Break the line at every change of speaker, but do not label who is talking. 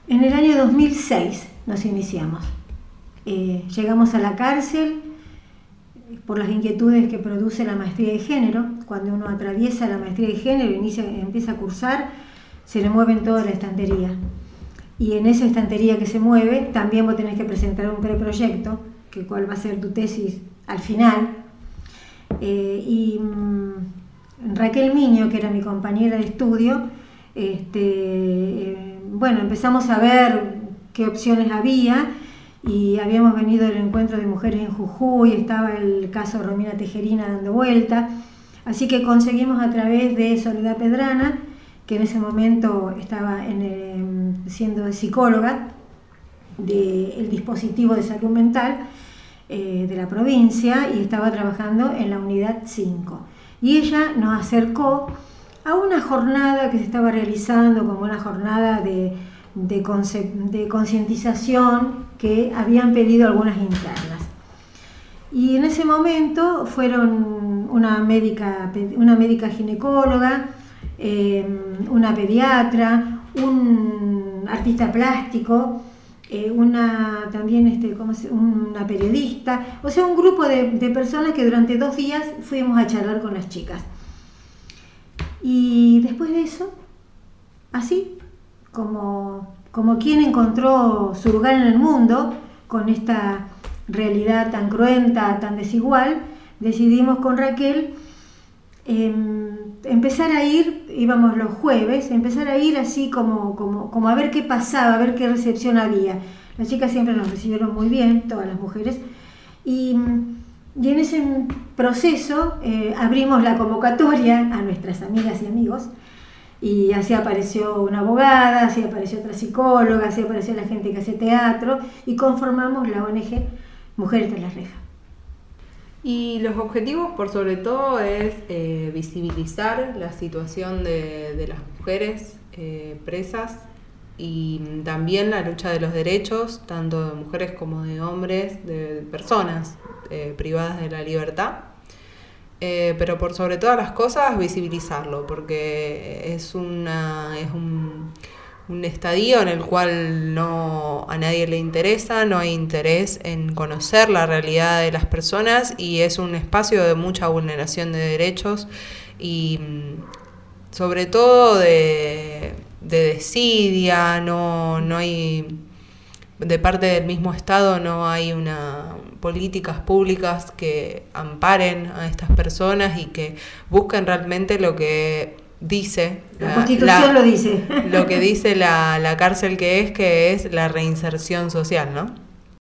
En el año 2006 nos iniciamos. Llegamos a la cárcel por las inquietudes que produce la maestría de género. Cuando uno atraviesa la maestría de género y empieza a cursar, se le mueven toda la estantería. Y en esa estantería que se mueve, también vos tenés que presentar un preproyecto, que cuál va a ser tu tesis al final. Raquel Miño, que era mi compañera de estudio, bueno, empezamos a ver qué opciones había, y habíamos venido del encuentro de mujeres en Jujuy, estaba el caso Romina Tejerina dando vuelta, así que conseguimos a través de Soledad Pedrana, que en ese momento estaba siendo psicóloga del dispositivo de salud mental de la provincia, y estaba trabajando en la unidad 5. Y ella nos acercó a una jornada que se estaba realizando como una jornada de concientización que habían pedido algunas internas. Y en ese momento fueron una médica ginecóloga, una pediatra, un artista plástico, una periodista, o sea, un grupo de personas que durante 2 días fuimos a charlar con las chicas. Y después de eso, así como quien encontró su lugar en el mundo, con esta realidad tan cruenta, tan desigual, decidimos con Raquel empezar a ir, íbamos los jueves, empezar a ir así como a ver qué pasaba, a ver qué recepción había. Las chicas siempre nos recibieron muy bien, todas las mujeres, y en ese proceso abrimos la convocatoria a nuestras amigas y amigos, y así apareció una abogada, así apareció otra psicóloga, así apareció la gente que hace teatro, y conformamos la ONG Mujeres tras la reja.
Y los objetivos, por sobre todo, es visibilizar la situación de las mujeres presas, y también la lucha de los derechos, tanto de mujeres como de hombres, de personas privadas de la libertad. Pero por sobre todas las cosas, visibilizarlo, porque es un estadio en el cual a nadie le interesa, no hay interés en conocer la realidad de las personas, y es un espacio de mucha vulneración de derechos y sobre todo de desidia. No hay, de parte del mismo Estado, no hay políticas públicas que amparen a estas personas y que busquen realmente lo que dice
la Constitución, lo dice
lo que dice la cárcel, que es la reinserción social, ¿no?